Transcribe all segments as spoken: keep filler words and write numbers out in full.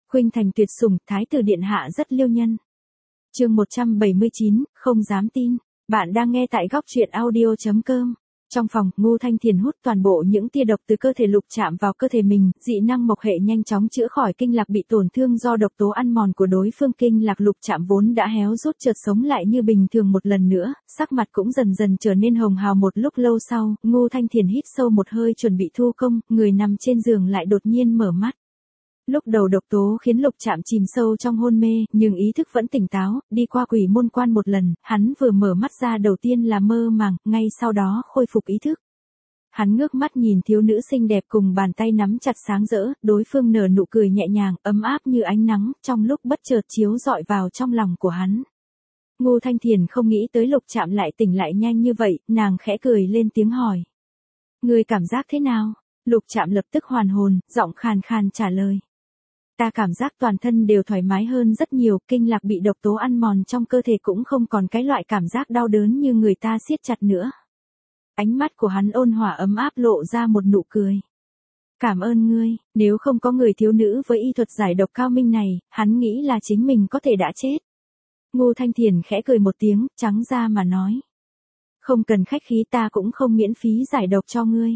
Khuynh thành tuyệt sủng, thái tử điện hạ rất liêu nhân. Chương một trăm bảy mươi chín, không dám tin. Bạn đang nghe tại góc truyện audio chấm com. Trong phòng, Ngô Thanh Thiền hút toàn bộ những tia độc từ cơ thể Lục Trạm vào cơ thể mình, dị năng mộc hệ nhanh chóng chữa khỏi kinh lạc bị tổn thương do độc tố ăn mòn của đối phương. Kinh lạc Lục Trạm vốn đã héo rút chợt sống lại như bình thường một lần nữa, sắc mặt cũng dần dần trở nên hồng hào. Một lúc lâu sau, Ngô Thanh Thiền hít sâu một hơi chuẩn bị thu công, người nằm trên giường lại đột nhiên mở mắt. Lúc đầu độc tố khiến Lục Trạm chìm sâu trong hôn mê, nhưng ý thức vẫn tỉnh táo, đi qua quỷ môn quan một lần, hắn vừa mở mắt ra đầu tiên là mơ màng, ngay sau đó khôi phục ý thức. Hắn ngước mắt nhìn thiếu nữ xinh đẹp cùng bàn tay nắm chặt sáng rỡ, đối phương nở nụ cười nhẹ nhàng, ấm áp như ánh nắng, trong lúc bất chợt chiếu rọi vào trong lòng của hắn. Ngô Thanh Thiền không nghĩ tới Lục Trạm lại tỉnh lại nhanh như vậy, nàng khẽ cười lên tiếng hỏi. Ngươi cảm giác thế nào? Lục Trạm lập tức hoàn hồn, giọng khàn khàn trả lời. Ta cảm giác toàn thân đều thoải mái hơn rất nhiều, kinh lạc bị độc tố ăn mòn trong cơ thể cũng không còn cái loại cảm giác đau đớn như người ta siết chặt nữa. Ánh mắt của hắn ôn hòa ấm áp lộ ra một nụ cười. Cảm ơn ngươi, nếu không có người thiếu nữ với y thuật giải độc cao minh này, hắn nghĩ là chính mình có thể đã chết. Ngô Thanh Thiền khẽ cười một tiếng, trắng ra mà nói. Không cần khách khí, ta cũng không miễn phí giải độc cho ngươi.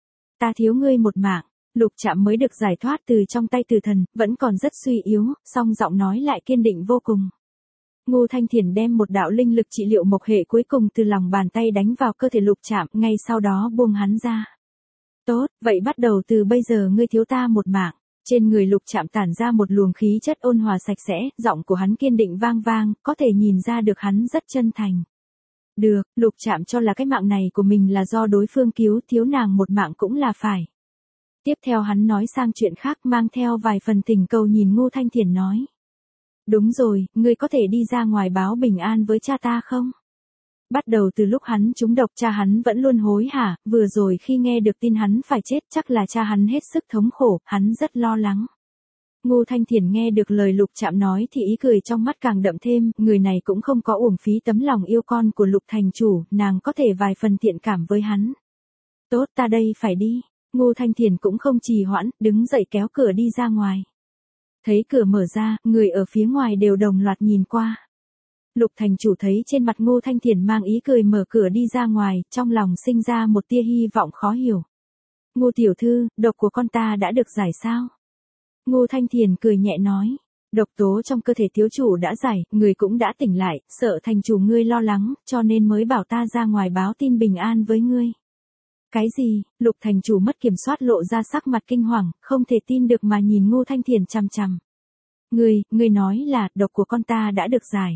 Ta thiếu ngươi một mạng. Lục Trạm mới được giải thoát từ trong tay tử thần, vẫn còn rất suy yếu, song giọng nói lại kiên định vô cùng. Ngô Thanh Thiền đem một đạo linh lực trị liệu mộc hệ cuối cùng từ lòng bàn tay đánh vào cơ thể Lục Trạm, ngay sau đó buông hắn ra. Tốt, vậy bắt đầu từ bây giờ ngươi thiếu ta một mạng. Trên người Lục Trạm tản ra một luồng khí chất ôn hòa sạch sẽ, giọng của hắn kiên định vang vang, có thể nhìn ra được hắn rất chân thành. Được, Lục Trạm cho là cái mạng này của mình là do đối phương cứu, thiếu nàng một mạng cũng là phải. Tiếp theo hắn nói sang chuyện khác, mang theo vài phần tình cầu nhìn Ngô Thanh Thiền nói. Đúng rồi, ngươi có thể đi ra ngoài báo bình an với cha ta không? Bắt đầu từ lúc hắn trúng độc, cha hắn vẫn luôn hối hả, vừa rồi khi nghe được tin hắn phải chết chắc là cha hắn hết sức thống khổ, hắn rất lo lắng. Ngô Thanh Thiền nghe được lời Lục Trạm nói thì ý cười trong mắt càng đậm thêm, người này cũng không có uổng phí tấm lòng yêu con của Lục thành chủ, nàng có thể vài phần thiện cảm với hắn. Tốt, ta đây phải đi. Ngô Thanh Thiền cũng không trì hoãn, đứng dậy kéo cửa đi ra ngoài. Thấy cửa mở ra, người ở phía ngoài đều đồng loạt nhìn qua. Lục thành chủ thấy trên mặt Ngô Thanh Thiền mang ý cười mở cửa đi ra ngoài, trong lòng sinh ra một tia hy vọng khó hiểu. Ngô tiểu thư, độc của con ta đã được giải sao? Ngô Thanh Thiền cười nhẹ nói. Độc tố trong cơ thể thiếu chủ đã giải, người cũng đã tỉnh lại, sợ thành chủ ngươi lo lắng, cho nên mới bảo ta ra ngoài báo tin bình an với ngươi. Cái gì? Lục thành chủ mất kiểm soát lộ ra sắc mặt kinh hoàng, không thể tin được mà nhìn Ngô Thanh Thiền chằm chằm. Ngươi, ngươi nói là, độc của con ta đã được giải.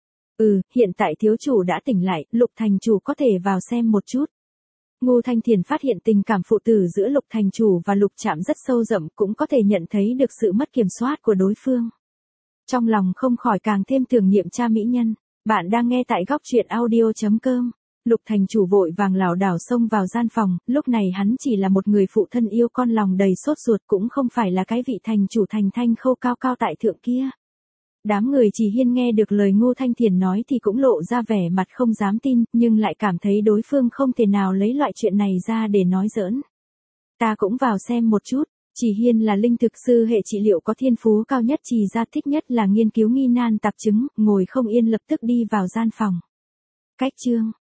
Ừ, hiện tại thiếu chủ đã tỉnh lại, Lục thành chủ có thể vào xem một chút. Ngô Thanh Thiền phát hiện tình cảm phụ tử giữa Lục thành chủ và Lục Trạm rất sâu rộng, cũng có thể nhận thấy được sự mất kiểm soát của đối phương. Trong lòng không khỏi càng thêm tưởng niệm cha mỹ nhân. Bạn đang nghe tại góc truyện audio chấm com. Lục thành chủ vội vàng lảo đảo xông vào gian phòng, lúc này hắn chỉ là một người phụ thân yêu con lòng đầy sốt ruột, cũng không phải là cái vị thành chủ thành thanh khâu cao cao tại thượng kia. Đám người Chỉ Hiên nghe được lời Ngô Thanh Thiền nói thì cũng lộ ra vẻ mặt không dám tin, nhưng lại cảm thấy đối phương không thể nào lấy loại chuyện này ra để nói giỡn. Ta cũng vào xem một chút. Chỉ Hiên là linh thực sư hệ trị liệu có thiên phú cao nhất, Trì gia thích nhất là nghiên cứu nghi nan tạp chứng, ngồi không yên lập tức đi vào gian phòng. Cách chương